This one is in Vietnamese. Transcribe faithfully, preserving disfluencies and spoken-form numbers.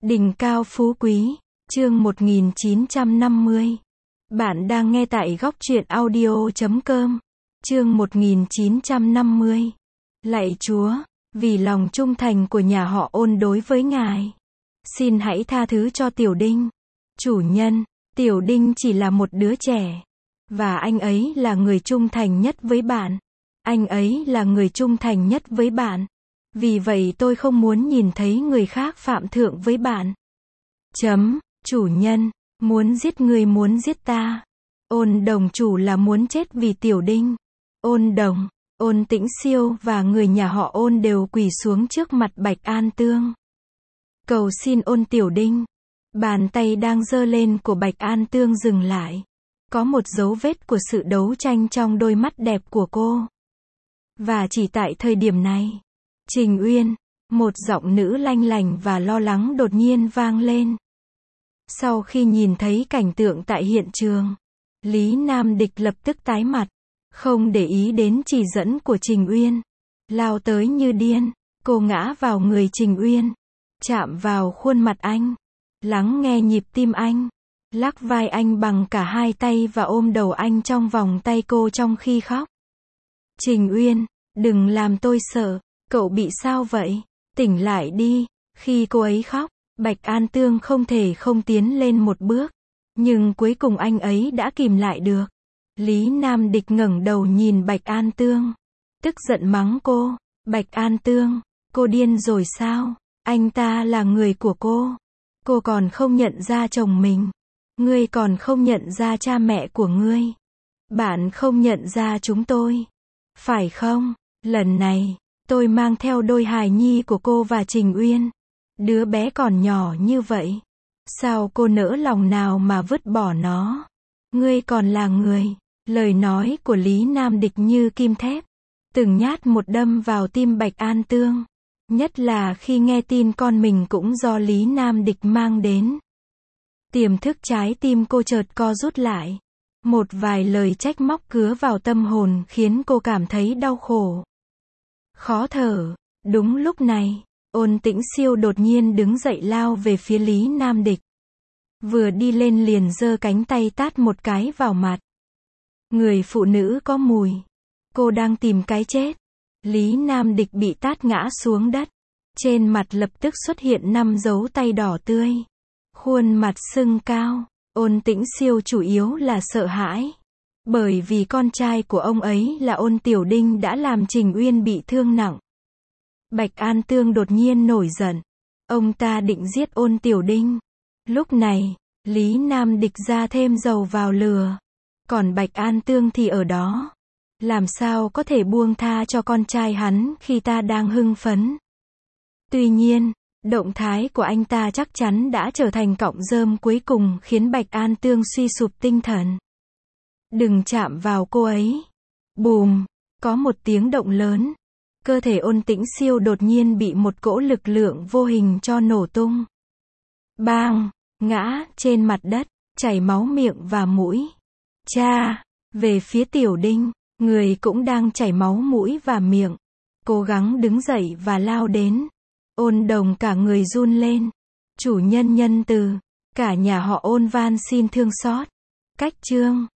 Đỉnh cao phú quý, chương một nghìn chín trăm năm mươi. Bạn đang nghe tại góc truyện audio chấm com. Chương một nghìn chín trăm năm mươi. Lạy Chúa, vì lòng trung thành của nhà họ Ôn đối với Ngài, xin hãy tha thứ cho Tiểu Đinh. Chủ nhân, Tiểu Đinh chỉ là một đứa trẻ, và anh ấy là người trung thành nhất với bạn. Anh ấy là người trung thành nhất với bạn. Vì vậy tôi không muốn nhìn thấy người khác phạm thượng với bạn. Chấm, chủ nhân, muốn giết người muốn giết ta. Ôn đồng chủ là muốn chết vì Tiểu Đinh. Ôn đồng, Ôn Tĩnh Siêu và người nhà họ Ôn đều quỳ xuống trước mặt Bạch An Tương, cầu xin Ôn Tiểu Đinh. Bàn tay đang giơ lên của Bạch An Tương dừng lại. Có một dấu vết của sự đấu tranh trong đôi mắt đẹp của cô. Và chỉ tại thời điểm này, Trình Uyên, một giọng nữ lanh lành và lo lắng đột nhiên vang lên. Sau khi nhìn thấy cảnh tượng tại hiện trường, Lý Nam Địch lập tức tái mặt, không để ý đến chỉ dẫn của Trình Uyên, lao tới như điên. Cô ngã vào người Trình Uyên, chạm vào khuôn mặt anh, lắng nghe nhịp tim anh, lắc vai anh bằng cả hai tay và ôm đầu anh trong vòng tay cô trong khi khóc. Trình Uyên, đừng làm tôi sợ, cậu bị sao vậy? Tỉnh lại đi. Khi cô ấy khóc, Bạch An Tương không thể không tiến lên một bước, nhưng cuối cùng anh ấy đã kìm lại được. Lý Nam Địch ngẩng đầu nhìn Bạch An Tương, tức giận mắng cô. Bạch An Tương, cô điên rồi sao? Anh ta là người của cô. Cô còn không nhận ra chồng mình. Ngươi còn không nhận ra cha mẹ của ngươi. Bạn không nhận ra chúng tôi, phải không? Lần này, tôi mang theo đôi hài nhi của cô và Trình Uyên. Đứa bé còn nhỏ như vậy, sao cô nỡ lòng nào mà vứt bỏ nó? Ngươi còn là người. Lời nói của Lý Nam Địch như kim thép, từng nhát một đâm vào tim Bạch An Tương. Nhất là khi nghe tin con mình cũng do Lý Nam Địch mang đến. Tiềm thức trái tim cô chợt co rút lại. Một vài lời trách móc cứa vào tâm hồn khiến cô cảm thấy đau khổ, khó thở. Đúng lúc này, Ôn Tĩnh Siêu đột nhiên đứng dậy lao về phía Lý Nam Địch. Vừa đi lên liền giơ cánh tay tát một cái vào mặt. Người phụ nữ có mùi. Cô đang tìm cái chết. Lý Nam Địch bị tát ngã xuống đất. Trên mặt lập tức xuất hiện năm dấu tay đỏ tươi. Khuôn mặt sưng cao. Ôn Tĩnh Siêu chủ yếu là sợ hãi, bởi vì con trai của ông ấy là Ôn Tiểu Đinh đã làm Trình Uyên bị thương nặng. Bạch An Tương đột nhiên nổi giận. Ông ta định giết Ôn Tiểu Đinh. Lúc này, Lý Nam Địch ra thêm dầu vào lửa. Còn Bạch An Tương thì ở đó. Làm sao có thể buông tha cho con trai hắn khi ta đang hưng phấn. Tuy nhiên, động thái của anh ta chắc chắn đã trở thành cọng rơm cuối cùng khiến Bạch An Tương suy sụp tinh thần. Đừng chạm vào cô ấy. Bùm, có một tiếng động lớn. Cơ thể Ôn Tĩnh Siêu đột nhiên bị một cỗ lực lượng vô hình cho nổ tung. Bang, ngã trên mặt đất, chảy máu miệng và mũi. Cha, về phía Tiểu Đinh, người cũng đang chảy máu mũi và miệng. Cố gắng đứng dậy và lao đến. Ôn đồng cả người run lên. Chủ nhân nhân từ, cả nhà họ Ôn van xin thương xót. Cách chương